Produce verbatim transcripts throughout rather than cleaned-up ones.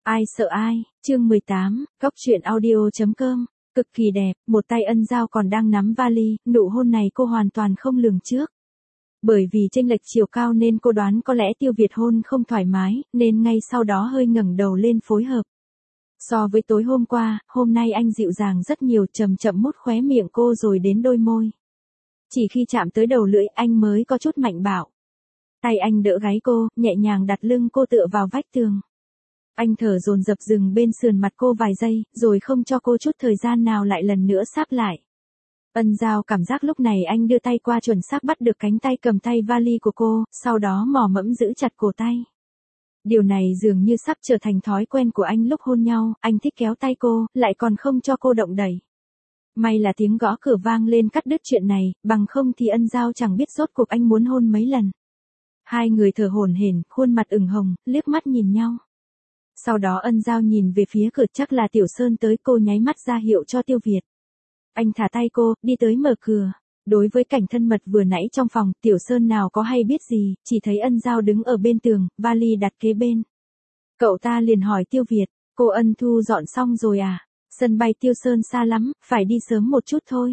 Ai sợ ai, chương mười tám, góc truyện audio chấm com, cực kỳ đẹp, một tay Ân Giao còn đang nắm vali, nụ hôn này cô hoàn toàn không lường trước. Bởi vì chênh lệch chiều cao nên cô đoán có lẽ Tiêu Việt hôn không thoải mái, nên ngay sau đó hơi ngẩng đầu lên phối hợp. So với tối hôm qua, hôm nay anh dịu dàng rất nhiều, chậm chậm mút khóe miệng cô rồi đến đôi môi. Chỉ khi chạm tới đầu lưỡi anh mới có chút mạnh bạo. Tay anh đỡ gáy cô, nhẹ nhàng đặt lưng cô tựa vào vách tường. Anh thở dồn dập dừng bên sườn mặt cô vài giây, rồi không cho cô chút thời gian nào lại lần nữa sáp lại. Ân Giao cảm giác lúc này anh đưa tay qua chuẩn xác bắt được cánh tay cầm tay vali của cô, sau đó mò mẫm giữ chặt cổ tay. Điều này dường như sắp trở thành thói quen của anh lúc hôn nhau, anh thích kéo tay cô, lại còn không cho cô động đẩy. May là tiếng gõ cửa vang lên cắt đứt chuyện này, bằng không thì Ân Giao chẳng biết rốt cuộc anh muốn hôn mấy lần. Hai người thở hổn hển, khuôn mặt ửng hồng, liếc mắt nhìn nhau. Sau đó Ân Giao nhìn về phía cửa, chắc là Tiểu Sơn tới, cô nháy mắt ra hiệu cho Tiêu Việt. Anh thả tay cô, đi tới mở cửa. Đối với cảnh thân mật vừa nãy trong phòng, Tiểu Sơn nào có hay biết gì, chỉ thấy Ân Giao đứng ở bên tường, vali đặt kế bên. Cậu ta liền hỏi Tiêu Việt, cô Ân thu dọn xong rồi à? Sân bay Tiêu Sơn xa lắm, phải đi sớm một chút thôi.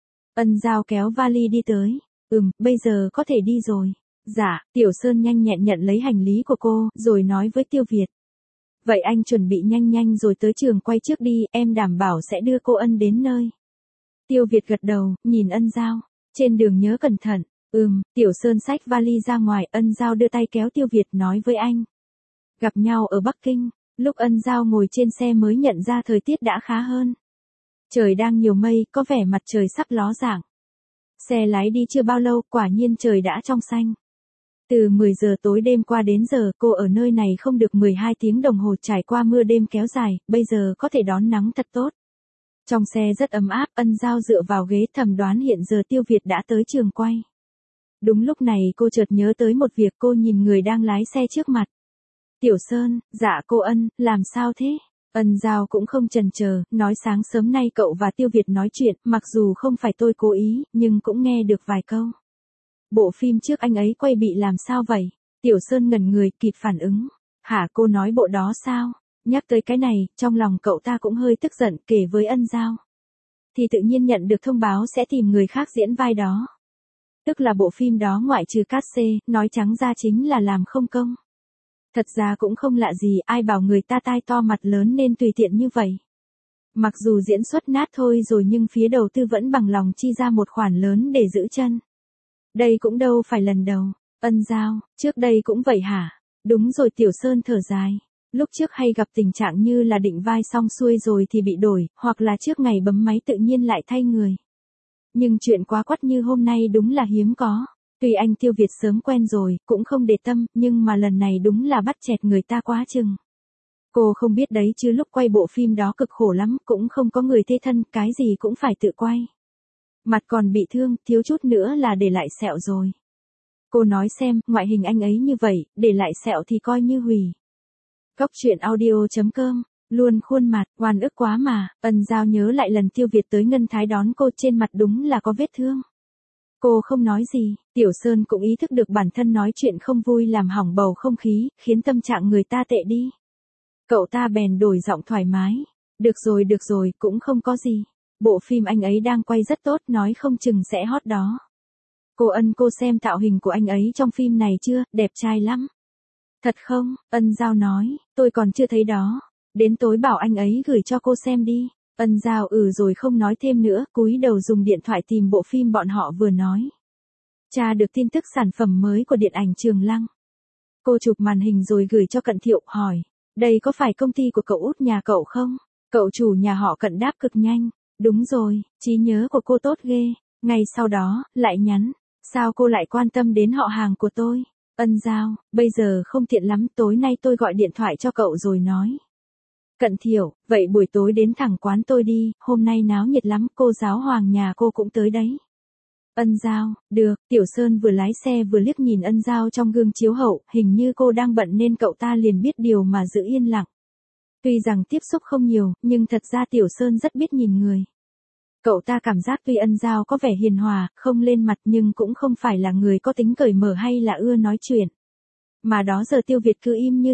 Ân Giao kéo vali đi tới. Ừm, bây giờ có thể đi rồi. Dạ, Tiểu Sơn nhanh nhẹn nhận lấy hành lý của cô, rồi nói với Tiêu Việt. Vậy anh chuẩn bị nhanh nhanh rồi tới trường quay trước đi, em đảm bảo sẽ đưa cô Ân đến nơi. Tiêu Việt gật đầu, nhìn Ân Giao. Trên đường nhớ cẩn thận. Ừm, Tiểu Sơn xách vali ra ngoài, Ân Giao đưa tay kéo Tiêu Việt nói với anh. Gặp nhau ở Bắc Kinh, lúc Ân Giao ngồi trên xe mới nhận ra thời tiết đã khá hơn. Trời đang nhiều mây, có vẻ mặt trời sắp ló dạng. Xe lái đi chưa bao lâu, quả nhiên trời đã trong xanh. Từ mười giờ tối đêm qua đến giờ, cô ở nơi này không được mười hai tiếng đồng hồ, trải qua mưa đêm kéo dài, bây giờ có thể đón nắng thật tốt. Trong xe rất ấm áp, Ân Giao dựa vào ghế thầm đoán hiện giờ Tiêu Việt đã tới trường quay. Đúng lúc này cô chợt nhớ tới một việc, cô nhìn người đang lái xe trước mặt. Tiểu Sơn, dạ cô Ân, làm sao thế? Ân Giao cũng không chần chờ, nói sáng sớm nay cậu và Tiêu Việt nói chuyện, mặc dù không phải tôi cố ý, nhưng cũng nghe được vài câu. Bộ phim trước anh ấy quay bị làm sao vậy? Tiểu Sơn ngẩn người, kịp phản ứng. Hả, cô nói bộ đó sao? Nhắc tới cái này, trong lòng cậu ta cũng hơi tức giận, kể với Ân Giao. Thì tự nhiên nhận được thông báo sẽ tìm người khác diễn vai đó. Tức là bộ phim đó ngoại trừ cát xê, nói trắng ra chính là làm không công. Thật ra cũng không lạ gì, ai bảo người ta tai to mặt lớn nên tùy tiện như vậy. Mặc dù diễn xuất nát thôi rồi nhưng phía đầu tư vẫn bằng lòng chi ra một khoản lớn để giữ chân. Đây cũng đâu phải lần đầu. Ân Giao, trước đây cũng vậy hả? Đúng rồi, Tiểu Sơn thở dài. Lúc trước hay gặp tình trạng như là định vai xong xuôi rồi thì bị đổi, hoặc là trước ngày bấm máy tự nhiên lại thay người. Nhưng chuyện quá quắt như hôm nay đúng là hiếm có. Tuy anh Tiêu Việt sớm quen rồi, cũng không để tâm, nhưng mà lần này đúng là bắt chẹt người ta quá chừng. Cô không biết đấy chứ lúc quay bộ phim đó cực khổ lắm, cũng không có người thế thân, cái gì cũng phải tự quay. Mặt còn bị thương, thiếu chút nữa là để lại sẹo rồi. Cô nói xem, ngoại hình anh ấy như vậy, để lại sẹo thì coi như hủy. Góc truyện audio chấm com, luôn khuôn mặt, oan ức quá mà. Ân Giao nhớ lại lần Tiêu Việt tới Ngân Thái đón cô, trên mặt đúng là có vết thương. Cô không nói gì, Tiểu Sơn cũng ý thức được bản thân nói chuyện không vui làm hỏng bầu không khí, khiến tâm trạng người ta tệ đi. Cậu ta bèn đổi giọng thoải mái. Được rồi được rồi, cũng không có gì. Bộ phim anh ấy đang quay rất tốt, nói không chừng sẽ hot đó. Cô Ân, cô xem tạo hình của anh ấy trong phim này chưa, đẹp trai lắm. Thật không? Ân Giao nói, tôi còn chưa thấy đó. Đến tối bảo anh ấy gửi cho cô xem đi. Ân Giao ừ rồi không nói thêm nữa, cúi đầu dùng điện thoại tìm bộ phim bọn họ vừa nói. Tra được tin tức sản phẩm mới của điện ảnh Trường Lăng. Cô chụp màn hình rồi gửi cho Cận Thiệu, hỏi. Đây có phải công ty của cậu út nhà cậu không? Cậu chủ nhà họ Cận đáp cực nhanh. Đúng rồi, trí nhớ của cô tốt ghê. Ngay sau đó, lại nhắn. Sao cô lại quan tâm đến họ hàng của tôi? Ân Giao, bây giờ không tiện lắm, tối nay tôi gọi điện thoại cho cậu rồi nói. Cận Thiệu, vậy buổi tối đến thẳng quán tôi đi, hôm nay náo nhiệt lắm, cô giáo hoàng nhà cô cũng tới đấy. Ân Giao, được, Tiểu Sơn vừa lái xe vừa liếc nhìn Ân Giao trong gương chiếu hậu, hình như cô đang bận nên cậu ta liền biết điều mà giữ yên lặng. Tuy rằng tiếp xúc không nhiều, nhưng thật ra Tiểu Sơn rất biết nhìn người. Cậu ta cảm giác tuy Ân Giao có vẻ hiền hòa, không lên mặt nhưng cũng không phải là người có tính cởi mở hay là ưa nói chuyện. Mà đó giờ Tiêu Việt cứ im như thóc.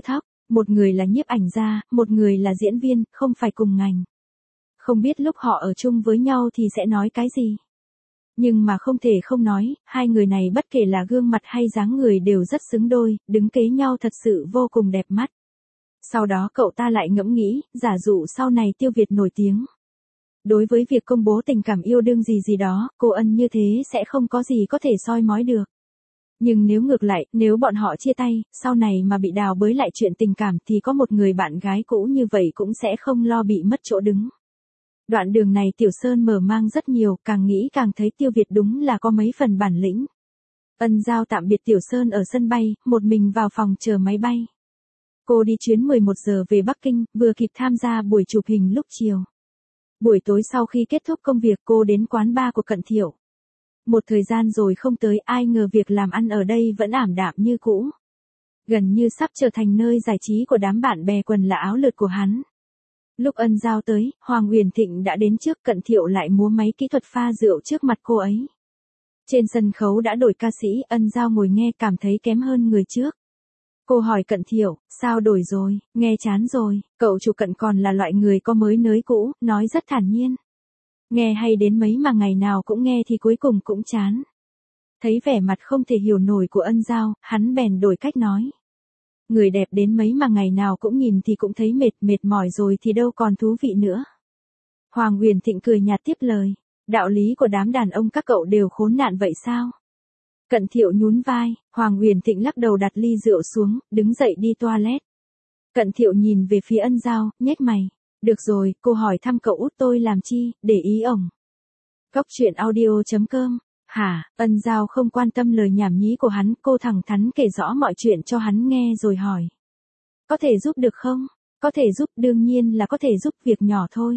Một người là nhiếp ảnh gia, một người là diễn viên, không phải cùng ngành. Không biết lúc họ ở chung với nhau thì sẽ nói cái gì. Nhưng mà không thể không nói, hai người này bất kể là gương mặt hay dáng người đều rất xứng đôi, đứng kế nhau thật sự vô cùng đẹp mắt. Sau đó cậu ta lại ngẫm nghĩ, giả dụ sau này Tiêu Việt nổi tiếng. Đối với việc công bố tình cảm yêu đương gì gì đó, cô Ân như thế sẽ không có gì có thể soi mói được. Nhưng nếu ngược lại, nếu bọn họ chia tay, sau này mà bị đào bới lại chuyện tình cảm thì có một người bạn gái cũ như vậy cũng sẽ không lo bị mất chỗ đứng. Đoạn đường này Tiểu Sơn mở mang rất nhiều, càng nghĩ càng thấy Tiêu Việt đúng là có mấy phần bản lĩnh. Ân Giao tạm biệt Tiểu Sơn ở sân bay, một mình vào phòng chờ máy bay. Cô đi chuyến mười một giờ về Bắc Kinh, vừa kịp tham gia buổi chụp hình lúc chiều. Buổi tối sau khi kết thúc công việc cô đến quán bar của Cận Thiệu. Một thời gian rồi không tới, ai ngờ việc làm ăn ở đây vẫn ảm đạm như cũ. Gần như sắp trở thành nơi giải trí của đám bạn bè quần là áo lượt của hắn. Lúc Ân Giao tới, Hoàng Uyển Thịnh đã đến trước, Cận Thiệu lại múa máy kỹ thuật pha rượu trước mặt cô ấy. Trên sân khấu đã đổi ca sĩ, Ân Giao ngồi nghe cảm thấy kém hơn người trước. Cô hỏi Cận Thiệu, sao đổi rồi, nghe chán rồi, cậu chủ Cận còn là loại người có mới nới cũ, nói rất thản nhiên. Nghe hay đến mấy mà ngày nào cũng nghe thì cuối cùng cũng chán. Thấy vẻ mặt không thể hiểu nổi của Ân Giao, hắn bèn đổi cách nói. Người đẹp đến mấy mà ngày nào cũng nhìn thì cũng thấy mệt, mệt mỏi rồi thì đâu còn thú vị nữa. Hoàng Uyển Thịnh cười nhạt tiếp lời, đạo lý của đám đàn ông các cậu đều khốn nạn vậy sao? Cận Thiệu nhún vai, Hoàng Uyển Thịnh lắc đầu đặt ly rượu xuống, đứng dậy đi toilet. Cận Thiệu nhìn về phía Ân Giao, nhếch mày. Được rồi, cô hỏi thăm cậu út tôi làm chi, để ý ổng. Góc truyện audio chấm com. Hả, Ân Giao không quan tâm lời nhảm nhí của hắn, cô thẳng thắn kể rõ mọi chuyện cho hắn nghe rồi hỏi. Có thể giúp được không? Có thể giúp, đương nhiên là có thể giúp, việc nhỏ thôi.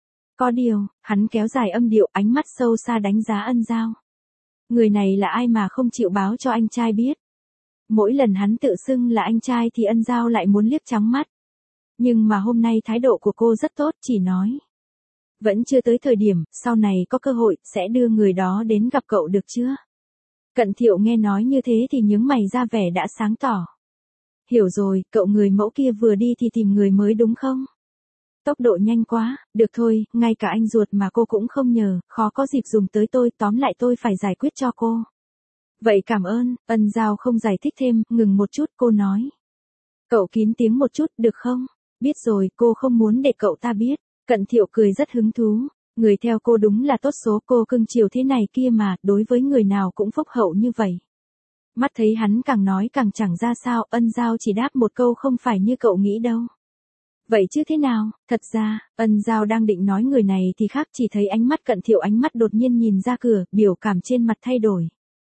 Có điều, hắn kéo dài âm điệu, ánh mắt sâu xa đánh giá Ân Giao. Người này là ai mà không chịu báo cho anh trai biết. Mỗi lần hắn tự xưng là anh trai thì Ân Giao lại muốn liếc trắng mắt. Nhưng mà hôm nay thái độ của cô rất tốt, chỉ nói. Vẫn chưa tới thời điểm, sau này có cơ hội, sẽ đưa người đó đến gặp cậu được chưa? Cận Thiệu nghe nói như thế thì nhướng mày ra vẻ đã sáng tỏ. Hiểu rồi, cậu người mẫu kia vừa đi thì tìm người mới đúng không? Tốc độ nhanh quá, được thôi, ngay cả anh ruột mà cô cũng không nhờ, khó có dịp dùng tới tôi, tóm lại tôi phải giải quyết cho cô. Vậy cảm ơn, Ân Giao không giải thích thêm, ngừng một chút cô nói. Cậu kín tiếng một chút, được không? Biết rồi, cô không muốn để cậu ta biết. Cận Thiệu cười rất hứng thú. Người theo cô đúng là tốt số, cô cưng chiều thế này kia mà, đối với người nào cũng phúc hậu như vậy. Mắt thấy hắn càng nói càng chẳng ra sao, Ân Giao chỉ đáp một câu, không phải như cậu nghĩ đâu. Vậy chứ thế nào? Thật ra, Ân Giao đang định nói người này thì khác, chỉ thấy ánh mắt Cận Thiệu ánh mắt đột nhiên nhìn ra cửa, biểu cảm trên mặt thay đổi.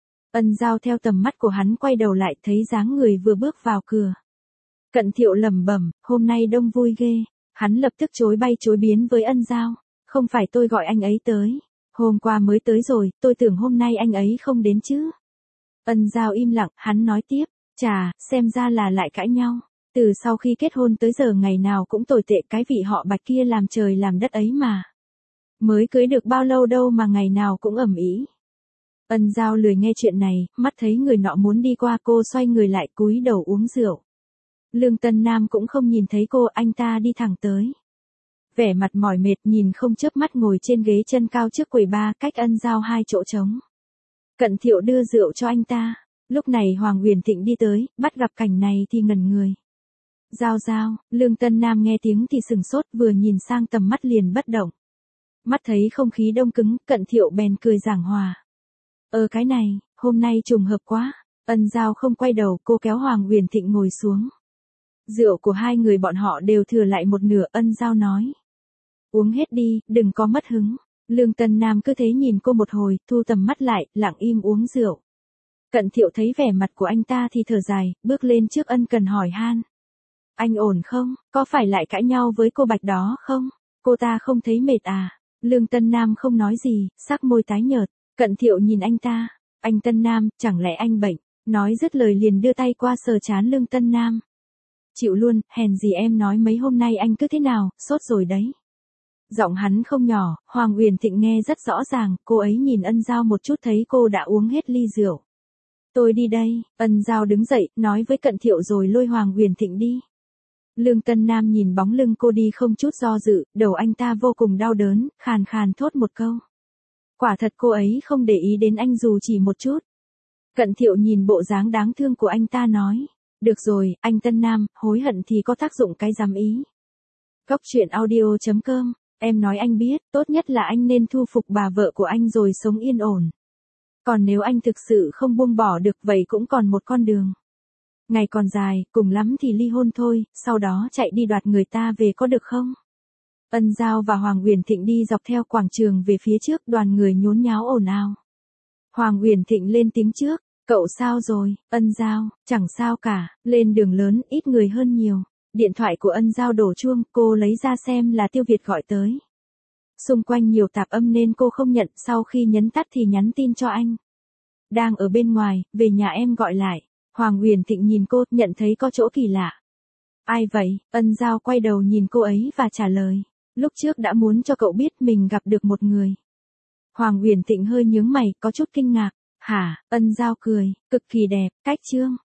Ân Giao theo tầm mắt của hắn quay đầu lại, thấy dáng người vừa bước vào cửa. Cận Thiệu lẩm bẩm, hôm nay đông vui ghê. Hắn lập tức chối bay chối biến với Ân Giao. Không phải tôi gọi anh ấy tới. Hôm qua mới tới rồi, tôi tưởng hôm nay anh ấy không đến chứ. Ân Giao im lặng, hắn nói tiếp. Chà, xem ra là lại cãi nhau. Từ sau khi kết hôn tới giờ ngày nào cũng tồi tệ, cái vị họ Bạch kia làm trời làm đất ấy mà. Mới cưới được bao lâu đâu mà ngày nào cũng ầm ĩ. Ân Giao lười nghe chuyện này, mắt thấy người nọ muốn đi qua, cô xoay người lại cúi đầu uống rượu. Lương Tân Nam cũng không nhìn thấy cô, anh ta đi thẳng tới. Vẻ mặt mỏi mệt, nhìn không chớp mắt ngồi trên ghế chân cao trước quầy bar, cách Ân Giao hai chỗ trống. Cận Thiệu đưa rượu cho anh ta. Lúc này Hoàng Uyển Thịnh đi tới, bắt gặp cảnh này thì ngẩn người. Giao Giao, Lương Tân Nam nghe tiếng thì sừng sốt, vừa nhìn sang tầm mắt liền bất động. Mắt thấy không khí đông cứng, Cận Thiệu bèn cười giảng hòa. Ờ cái này, hôm nay trùng hợp quá. Ân Giao không quay đầu, cô kéo Hoàng Uyển Thịnh ngồi xuống. Rượu của hai người bọn họ đều thừa lại một nửa, Ân Giao nói. Uống hết đi, đừng có mất hứng. Lương Tân Nam cứ thế nhìn cô một hồi, thu tầm mắt lại, lặng im uống rượu. Cận Thiệu thấy vẻ mặt của anh ta thì thở dài, bước lên trước ân cần hỏi han. Anh ổn không, có phải lại cãi nhau với cô Bạch đó không? Cô ta không thấy mệt à? Lương Tân Nam không nói gì, sắc môi tái nhợt. Cận Thiệu nhìn anh ta. Anh Tân Nam, chẳng lẽ anh bệnh? Nói dứt lời liền đưa tay qua sờ trán Lương Tân Nam. Chịu luôn, hèn gì em nói mấy hôm nay anh cứ thế nào, sốt rồi đấy. Giọng hắn không nhỏ, Hoàng Uyển Thịnh nghe rất rõ ràng, cô ấy nhìn Ân Giao một chút thấy cô đã uống hết ly rượu. Tôi đi đây, Ân Giao đứng dậy, nói với Cận Thiệu rồi lôi Hoàng Uyển Thịnh đi. Lương Tân Nam nhìn bóng lưng cô đi không chút do dự, đầu anh ta vô cùng đau đớn, khàn khàn thốt một câu. Quả thật cô ấy không để ý đến anh dù chỉ một chút. Cận Thiệu nhìn bộ dáng đáng thương của anh ta nói. Được rồi, anh Tân Nam, hối hận thì có tác dụng cái dám ý. Góc chuyện audio chấm com, em nói anh biết, tốt nhất là anh nên thu phục bà vợ của anh rồi sống yên ổn. Còn nếu anh thực sự không buông bỏ được vậy cũng còn một con đường. Ngày còn dài, cùng lắm thì ly hôn thôi, sau đó chạy đi đoạt người ta về có được không? Ân Giao và Hoàng Uyển Thịnh đi dọc theo quảng trường về phía trước, đoàn người nhốn nháo ồn ào. Hoàng Uyển Thịnh lên tiếng trước, cậu sao rồi? Ân Giao, chẳng sao cả, lên đường lớn ít người hơn nhiều. Điện thoại của Ân Giao đổ chuông, cô lấy ra xem là Tiêu Việt gọi tới. Xung quanh nhiều tạp âm nên cô không nhận, sau khi nhấn tắt thì nhắn tin cho anh. Đang ở bên ngoài, về nhà em gọi lại. Hoàng Uyển Thịnh nhìn cô, nhận thấy có chỗ kỳ lạ. Ai vậy? Ân Giao quay đầu nhìn cô ấy và trả lời. Lúc trước đã muốn cho cậu biết mình gặp được một người. Hoàng Uyển Thịnh hơi nhướng mày, có chút kinh ngạc. Hả? Ân Giao cười, cực kỳ đẹp, cách chương.